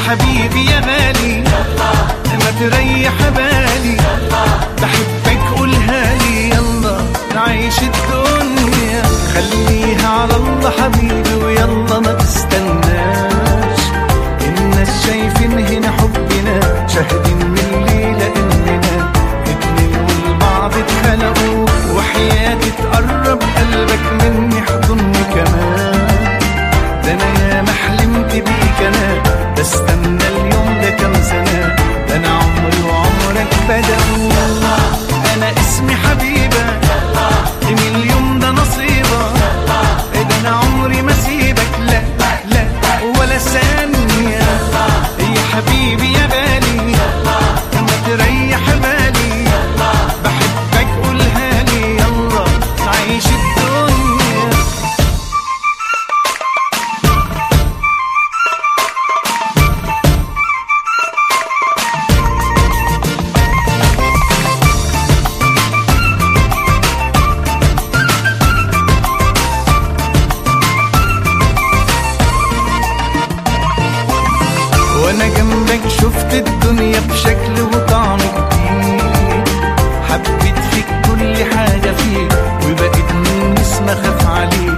حبيبي يا غالي ما تريح بالي، بحبك قولها لي يلا نعيش الدنيا، خليها على الله حبيبي ويلا ما تستناش. الناس شايفين هنا حبنا، شاهدين من الليلة اننا اتنين والبعض اتخلقوا، وحياتي تقرب قلبك مني حضني كمان. ده انا يا ما حلمت بيك انا، بستنى اليوم ده كام سنة، ده انا عمري وعمرك بدأوا. انا اسمي حبيبة من اليوم ده نصيبة، ده انا عمري ما سيبك لا لا ولا ثانية. يا حبيبي يا غالي ما تريح بالي، بحبك قولها لي يلا نعيش الدنيا. وانا جنبك شفت الدنيا بشكل وطعم جديد، حبيت فيك كل حاجة فيك وبقيت من اسم اخاف عليك.